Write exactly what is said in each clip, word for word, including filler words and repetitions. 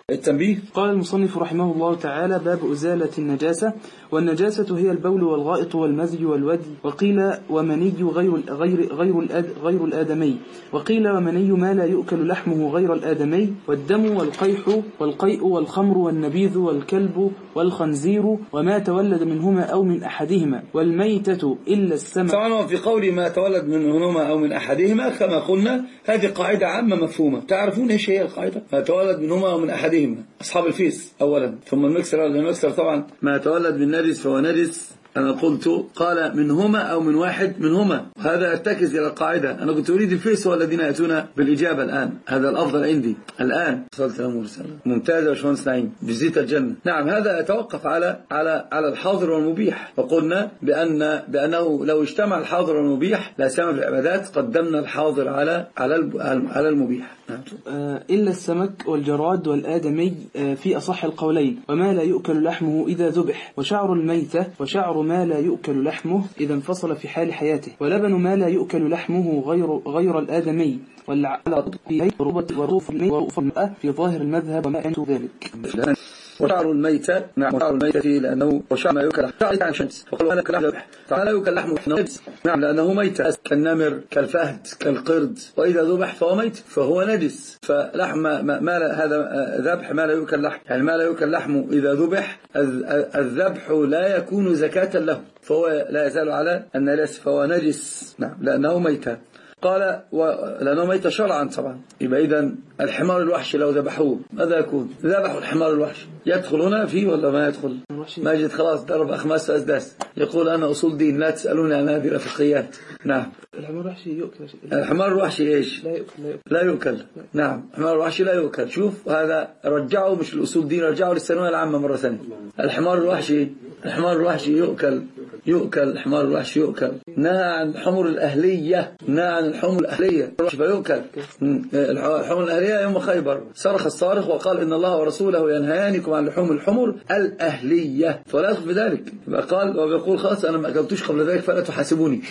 التنبيه. قال المصنف رحمه الله تعالى: باب أزالة النجاسة. والنجاسة هي البول والغائط والمزي والودي، وقيل ومني غير غير غير الآد غير الآدمي، وقيل ومني ما لا يؤكل لحمه غير الآدمي، والدم والقيح والقيء والخمر والنبيذ والكلب والخنزير وما تولد منهما أو من أحدهما، والميتة إلا السمك. طبعا في قول ما تولد منهما أو من أحدهما كما قلنا هذه قاعدة عامة مفهومة. تعرفون إيش هي القاعدة؟ ما تولد منهما أو من أحدهما، أصحاب الفيس أولا، ثم المكسر. المكسر طبعا ما تولد من نجس فهو نجس. أنا قلت قال منهما أو من واحد منهما، هذا يرتكز إلى القاعدة. أنا كنت أريد الفيس هو الذين يأتون بالإجابة الآن، هذا الأفضل عندي الآن. صلت الأمور سنة ممتازة وشوانس نعيم بزيت الجنة. نعم، هذا يتوقف على على على الحاضر والمبيح، وقلنا بأن بأنه لو اجتمع الحاضر والمبيح لا سمى في العبادات قدمنا الحاضر على على على المبيح. إلا السمك والجراد والآدمي في أصح القولين، وما لا يؤكل لحمه إذا ذبح، وشعر الميتة وشعر ما لا يؤكل لحمه إذا انفصل في حال حياته، ولبن ما لا يؤكل لحمه غير غير الآدمي، والعلى في وروف المرأة في ظاهر المذهب وما أنت ذلك. وشعر الميتة، نعم وشعر الميتة لأنه وشعر ما يؤكل شعر عن شمس، فقالوا أنا كلحم ذبح فلا يؤكل لحمه نجس، نعم لأنه ميتة كالنمر كالفهد كالقرد، وإذا ذبح فهو ميت فهو نجس. فلحم ما, ما هذا ذبح ما لا يؤكل لحم، يعني ما لا يؤكل لحمه إذا ذبح الذبح لا يكون زكاة له، فهو لا يزال على النجس فهو نجس، نعم لأنه ميتة. قال لأنه ميت شرعا طبعا. يبقى إذن الحمار الوحشي لو ذبحوه ماذا يكون؟ ذبحوا الحمار الوحشي يدخل هنا فيه ولا ما يدخل؟ ماجد خلاص ضرب أخماس أسداس، يقول أنا أصول دين لا تسألوني عن هذه الفقهيات. نعم الحمار الوحشي يؤكل. الحمار الوحشي إيش؟ لا يؤكل. لا يؤكل. نعم الحمار الوحشي لا يؤكل. شوف هذا رجعه مش الأصول دين، رجعه للثانوية العامة مرة ثانية. الحمار الوحشي الحمار الوحشي يؤكل يؤكل الحمار الوحشي يؤكل. نهى عن الحمر الأهلية، نهى عن الحمر الأهلية فيؤكل. الحمر الأهلية يوم خيبر صرخ الصارخ وقال إن الله ورسوله ينهيانكم عن لحوم الحمر الأهلية، فلا يدخل في ذلك. قال وبيقول خلاص أنا ما أكلتوش قبل ذلك فلا تحاسبوني.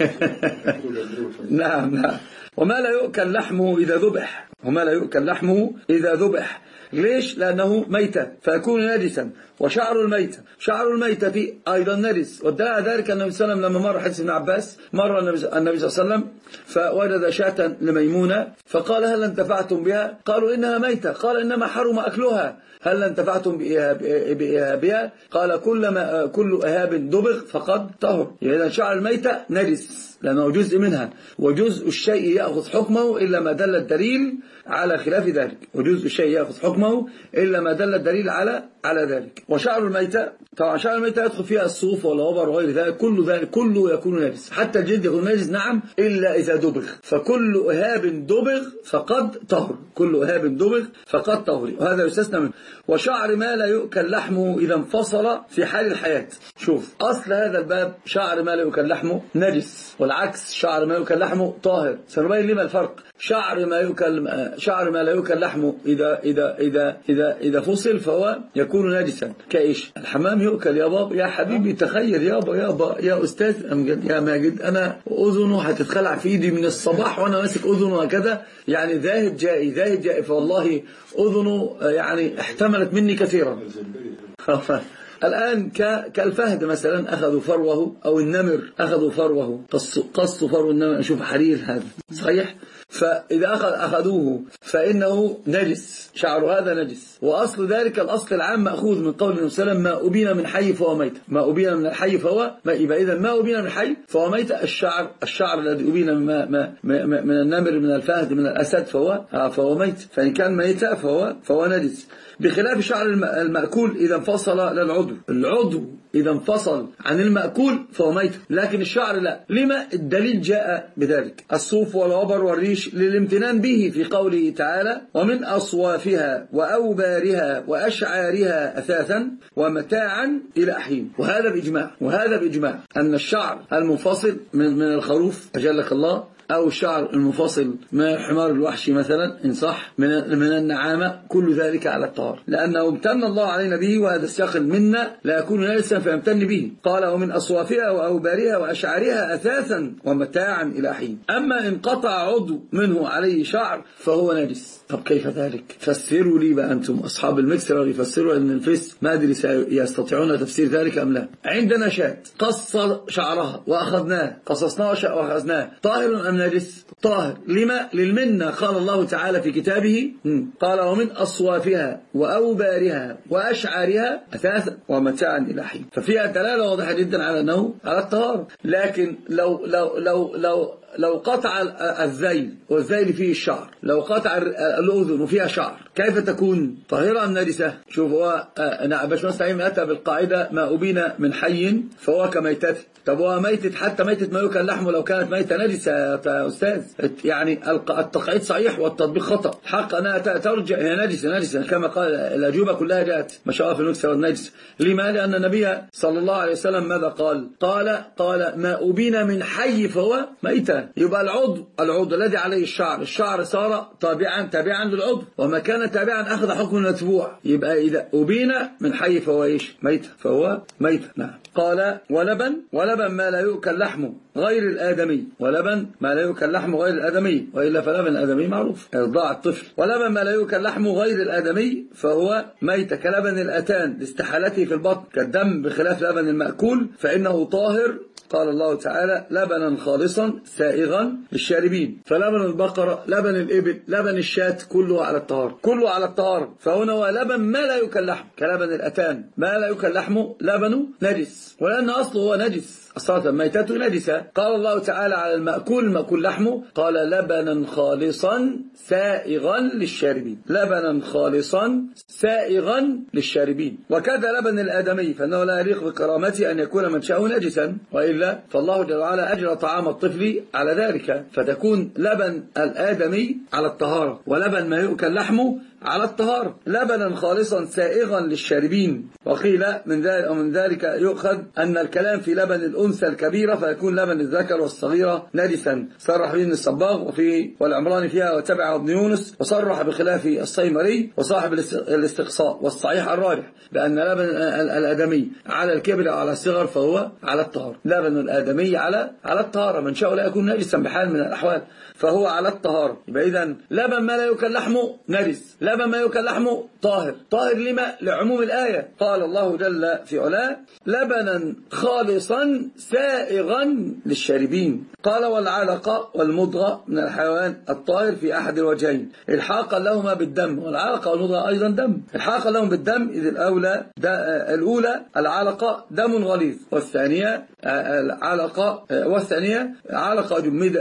نعم نعم. وما لا يؤكل لحمه إذا ذبح، وما لا يؤكل لحمه إذا ذبح. ليش؟ لأنه ميتة فيكون نجسا. وشعر الميتة شعر الميتة أيضا نجس، ودعا ذلك النبي صلى الله عليه وسلم لما مر حديث ابن عباس، مر النبي صلى الله عليه وسلم فوجد شاة لميمونة فقال هل انتفعتم بها؟ قالوا إنها ميتة، قال إنما حرم أكلها. هل انتفعتم بإهابها؟ قال كل كل إهاب دبغ فقد طهر. إذا شعر الميتة نجس لأنه جزء منها، وجزء الشيء يأخذ حكمه إلا ما دل الدليل على خلاف ذلك، وجزء الشيء يأخذ حكمه إلا ما دل الدليل على على ذلك. وشعر الميتة طبعا شعر الميتة يدخل فيها الصوف والوبر وغير ذلك، كل ذلك كله يكون نجس، حتى الجلد يكون نجس نعم إلا إذا دبغ، فكل إهاب دبغ فقد طهر، كل إهاب دبغ فقد طهر، وهذا يستثنى منه. وشعر ما لا يؤكل لحمه إذا انفصل في حال الحياة. شوف أصل هذا الباب شعر ما لا يؤكل لحمه نجس، والعكس شعر ما يؤكل لحمه طاهر. سنبين لما الفرق. شعر ما يؤكل شعر ما لا يؤكل لحمه إذا إذا إذا إذا إذا فصل فهو يكون نجسا. كإيش؟ الحمام يؤكل يا بابا يا حبيبي، تخيل يابا يابا يا أستاذ أمجد يا ماجد، أنا أذنه هتتخلع في إيدي من الصباح وأنا ماسك أذنه هكذا، يعني ذاهب جائي ذاهب جائي، فوالله أذنه يعني احتملت مني كثيرا. الآن كالفهد مثلا أخذوا فروه، أو النمر أخذوا فروه، قصوا فرو النمر، أشوف حرير هذا صحيح، فإذا أخذ أخذوه فإنه نجس، شعر هذا نجس. وأصل ذلك الأصل العام مأخوذ من قول النبي صلى الله عليه وسلم ما أبين من حي فهو ميت، ما أبين من الحي فهو ما، يبقى إذا ما أبين من الحي فهو ميت. الشعر الشعر الذي أبين من, ما ما من النمر من الفهد من الأسد فهو فهو ميت، فإن كان ميتا فهو فهو نجس، بخلاف شعر المأكول إذا انفصل للعضو. العضو إذا انفصل عن المأكول فهو ميت، لكن الشعر لا. لما؟ الدليل جاء بذلك، الصوف والوبر والريش للامتنان به في قوله تعالى ومن أصوافها وأوبارها وأشعارها أثاثا ومتاعا إلى حين. وهذا بإجماع وهذا بإجماع أن الشعر المنفصل من, من الخروف أجلك الله أو الشعر المنفصل من الحمار الوحشي مثلا إن صح من من النعامة، كل ذلك على الطهارة، لأنه امتن الله علينا به، وهذا السياق منا لا يكون نجسا فيمتن به. قال ومن أصوافها وأوبارها وأشعارها أثاثا ومتاعا إلى حين. أما إن قطع عضو منه عليه شعر فهو نجس. طب كيف ذلك؟ فسروا لي بقى أنتم أصحاب المكسر، يفسروا أن الفس ما أدري يستطيعون تفسير ذلك أم لا. عندنا شاة قص شعرها وأخذناه، قصصناه وأخذناه، طاهر أم نجس؟ طاهر. لما؟ للمنة. قال الله تعالى في كتابه قال ومن أصوافها وأوبارها وأشعارها أثاثا ومتاعا إلى حين. ففيها دلالة واضحة جدا على أنه على الطهارة. لكن لو لو لو لو لو قطع الذيل والذيل فيه الشعر، لو قطع الأذن وفيها شعر، كيف تكون طاهرة أم نجسة؟ شوف هو باش نستعين أتى بالقاعدة ما أبين من حي فهو كميتته. طب هو ميتة، حتى ميتة ما يؤكل لحمه لو كانت ميتة نجسة يا أستاذ. يعني التقعيد صحيح والتطبيق خطأ. حق أنها ترجع هي نجسة نجسة كما قال الأجوبة كلها جاءت ما شاء الله في النكسة والنجس. لما؟ لأن النبي صلى الله عليه وسلم ماذا قال؟ قال قال ما أبين من حي فهو ميتة. يبقى العضو العضو الذي عليه الشعر، الشعر صار تابعا تابعا للعضو، وما كان تابعا أخذ حكم المتبوع. يبقى إذا أبين من حي فهو إيش؟ ميتة، فهو ميتة. نعم. قال ولبن ولبن ما لا يؤكل لحمه غير الآدمي، ولبن ما لا يؤكل لحمه غير الآدمي، وإلا فلبن الآدمي معروف إرضاع الطفل. ولبن ما لا يؤكل لحمه غير الآدمي فهو ميتة، كلبن الأتان لاستحالته في البطن كالدم، بخلاف لبن المأكول فإنه طاهر. قال الله تعالى لبنا خالصا سائغا للشاربين. فلبن البقرة، لبن الإبل، لبن الشاة كله على الطهارة، كله على الطهارة. فهنا هو لبن ما لا يؤكل لحمه كلبن الأتان، ما لا يؤكل لحمه لبنه نجس، ولأن أصله هو نجس أصلا ميتته نجسة. قال الله تعالى على المأكول المأكول لحمه قال لبنا خالصا سائغا للشاربين، لبنا خالصا سائغا للشاربين. وكذا لبن الآدمي فإنه لا يليق بكرامته أن يكون منشأه نجسا، وإلا فالله جل وعلا أجرى طعام الطفل على ذلك، فتكون لبن الآدمي على الطهارة ولبن ما يؤكل لحمه على الطهارة. لبنا خالصا سائغا للشاربين. وقيل من ذلك ومن ذلك يؤخذ أن الكلام في لبن الأنثى الكبيرة فيكون لبن الذكر والصغيرة نجسا. صرح به الصباغ وفي والعمراني فيها وتبعه ابن يونس، وصرح بخلاف الصيمري وصاحب الاستقصاء. والصحيح الراجح بأن لبن الآدمي على الكبر أو على الصغر فهو على الطهارة. لبن الآدمي على على الطهارة، من شاء لا يكون نجسا بحال من الأحوال فهو على الطهارة. يبقى إذن لبن ما لا يؤكل لحمه نجس، لبن ما يؤكل لحمه طاهر. طاهر لما؟ لعموم الآية. قال الله جل في علاه لبنا خالصا سائغا للشاربين. قال والعلقة والمضغة من الحيوان الطاهر في أحد الوجهين، الحاقا لهما بالدم، والعلقة والمضغة أيضا دم. الحاقا لهم بالدم إذ الأولى الأولى العلقة دم غليظ، والثانية العلقة والثانية علقة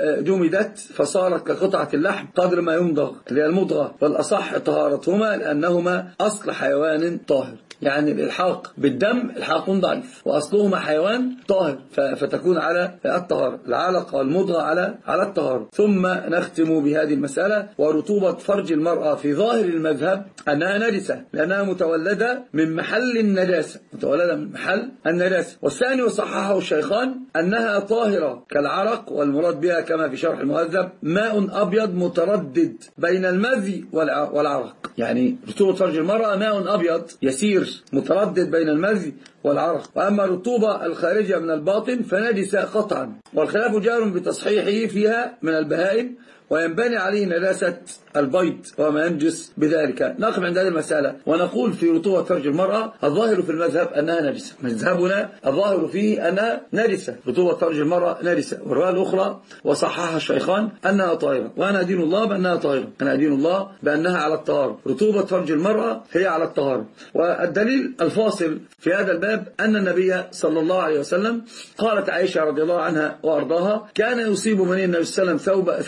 جمدت فصارت كقطعة اللحم قدر ما يمضغ اللي هي المضغة. والأصح طهارتهما لأنهما أصل حيوان طاهر. يعني الإلحاق بالدم الحاق ضعيف وأصلهما حيوان طاهر فتكون على الطهارة، العلقة والمضغة على على الطهارة. ثم نختم بهذه المسألة. ورطوبة فرج المرأة في ظاهر المذهب أنها نجسة لأنها متولدة من محل النجاسة، متولدة من محل النجاسة. والثاني وصححه الشيخان أنها طاهرة كالعرق، والمراد بها كما في شرح المهذب ماء أبيض متردد بين المذي والعرق. يعني رطوبة فرج المرأة ماء أبيض يسير متردد بين المذي والعرق. وأما الرطوبة الخارجة من الباطن فنجسة قطعا، والخلاف جار بتصحيحه فيها من البهائم، وينبني عليه نجاسة البيض وما ينجس بذلك. نقف عند هذه المسألة ونقول في رطوبة فرج المرأة الظاهر في المذهب أنها نجسة، مذهبنا الظاهر فيه أنها نجسة، رطوبة فرج المرأة نجسة. والرواية الأخرى وصححها الشيخان أنها طاهرة، وأنا أدين الله بأنها طاهرة، أنا أدين الله بأنها على الطهارة. رطوبة فرج المرأة هي على الطهارة. والدليل الفاصل في هذا الباب أن النبي صلى الله عليه وسلم قالت عائشة رضي الله عنها وأرضاها كان يصيب من النبي صلى الله عليه وسلم ثوب ثوبه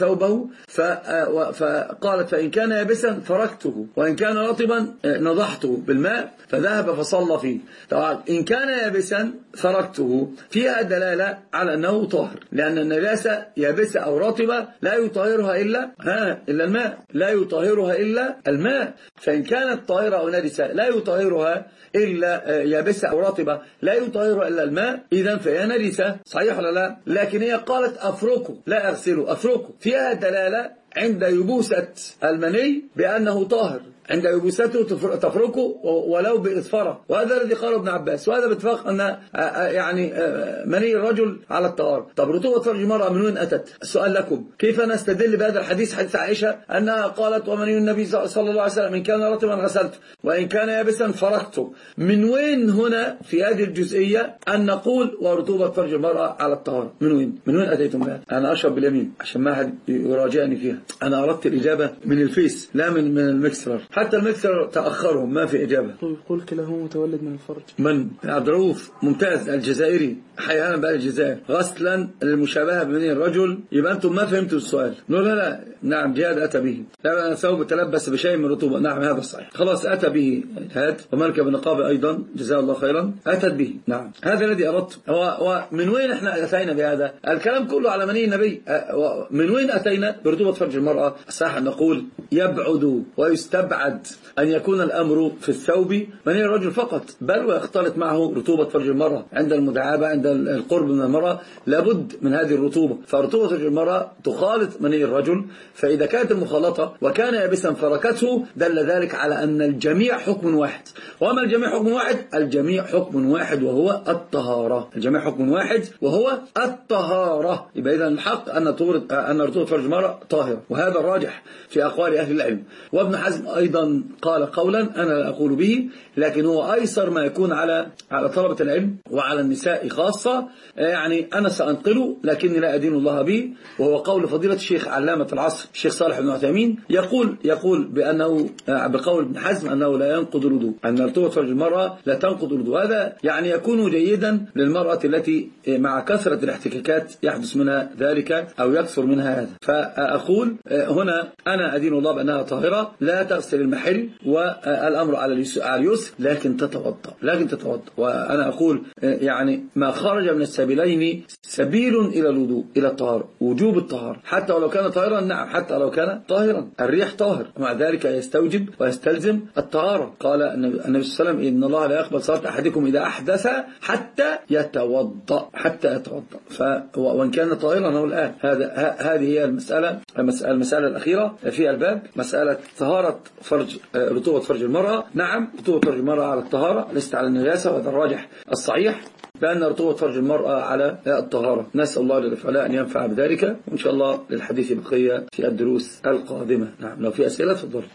فقالت فإن كان يابسا فركته وإن كان رطبا نضحته بالماء فذهب فصلى فيه. طبعا إن كان يابسا فركته فيها دلالة على أنه طاهر، لأن النجاسة يابسة أو رطبة لا يطهرها إلا ها إلا الماء، لا يطهرها إلا الماء. فإن كانت طاهرة أو نجسة لا يطهرها إلا يابسة أو رطبة لا يطهرها إلا الماء، إذن فهي نجسة. صحيح ولا لا؟ لكن هي قالت أفركه لا أغسله، أفركه فيها دلالة عند يبوسة المني بأنه طاهر، عند يبوسته تفركه ولو بإصفرة، وهذا الذي قاله ابن عباس، وهذا باتفاق أن يعني مني الرجل على الطهارة. طب رطوبة فرج المرأة من وين أتت؟ السؤال لكم، كيف نستدل بهذا الحديث، حديث عائشة أنها قالت ومني النبي صلى الله عليه وسلم إن كان رطبا غسلته وإن كان يابسا فركته؟ من وين هنا في هذه الجزئية أن نقول ورطوبة فرج المرأة على الطهارة؟ من وين؟ من وين أتيتم بها؟ أنا أشرب باليمين عشان ما حد يراجعني فيها، أنا أردت الإجابة من الفيس لا من من المكسر، حتى المكسر تأخرهم ما في إجابة. يقول كلاهما متولد من الفرج. من؟ عبد الرؤوف ممتاز الجزائري حيانا بقى الجزائر غسلا للمشابهة بين الرجل. يبقى أنتم ما فهمتوا السؤال. لا لا لا نعم جهاد أتى به، لا ثوب تلبس بشيء من رطوبة، نعم هذا صحيح، خلاص أتى به جهاد. ومالك بن نقابة أيضا جزاه الله خيرا أتت به، نعم هذا الذي أردت. ومن وين احنا أتينا بهذا الكلام كله على مني النبي؟ من وين أتينا برطوبة فرج المرأة؟ صح نقول يبعد ويستبعد أن يكون الأمر في الثوب مني الرجل فقط، بل ويختلط معه رطوبة فرج المرأة عند المداعبة عند القرب من المرأة، لابد من هذه الرطوبة. فرطوبة فرج المرأة تخالط مني الرجل، فإذا كانت المخالطة وكان يابسا فركته دل ذلك على أن الجميع حكم واحد. وما الجميع حكم واحد؟ الجميع حكم واحد وهو الطهارة، الجميع حكم واحد وهو الطهارة. يبقى إذن الحق أن أن رطوبة فرج المرأة طاهرة، وهذا الراجح في أقوال أهل العلم. وابن حزم أيضا قال قولا أنا لا أقول به، لكن هو أيسر ما يكون على على طلبة العلم وعلى النساء خاصة، يعني أنا سأنقله لكني لا أدين الله به، وهو قول فضيلة الشيخ علامة العصر الشيخ صالح بن عثيمين، يقول يقول بأنه بقول ابن حزم أنه لا ينقض الوضوء، أن رطوبة فرج المرأة لا تنقض الوضوء. هذا يعني يكون جيدا للمرأة التي مع كثرة الاحتكاكات يحدث منها ذلك أو يكثر منها هذا. فأقول هنا أنا أدين الله بأنها طاهرة، لا تغسل المحل والأمر على اليسر، لكن تتوضأ لكن تتوضأ وأنا أقول يعني ما خرج من السبيلين سبيل إلى الوضوء إلى الطهارة، وجوب الطهارة حتى ولو كان طاهرا. نعم حتى لو كان طاهرا، الريح طاهر ومع ذلك يستوجب ويستلزم الطهارة. قال النبي صلى الله عليه وسلم إن الله لا يقبل صلاة أحدكم إذا أحدث حتى يتوضأ حتى يتوضأ. ف وإن كان طاهرا هو الآن هذا هذه هي المسألة المسألة الأخيرة في الباب، مسألة طهارة فرج رطوبة فرج المرأة. نعم رطوبة فرج المرأة على الطهارة ليست على النجاسة، وهذا الراجح الصحيح بأن رطوبة فرج المرأة على الطهارة. نسأل الله للفعلاء أن ينفع بذلك، وإن شاء الله للحديث بقية في الدروس القادمة. نعم لو في أسئلة تفضل.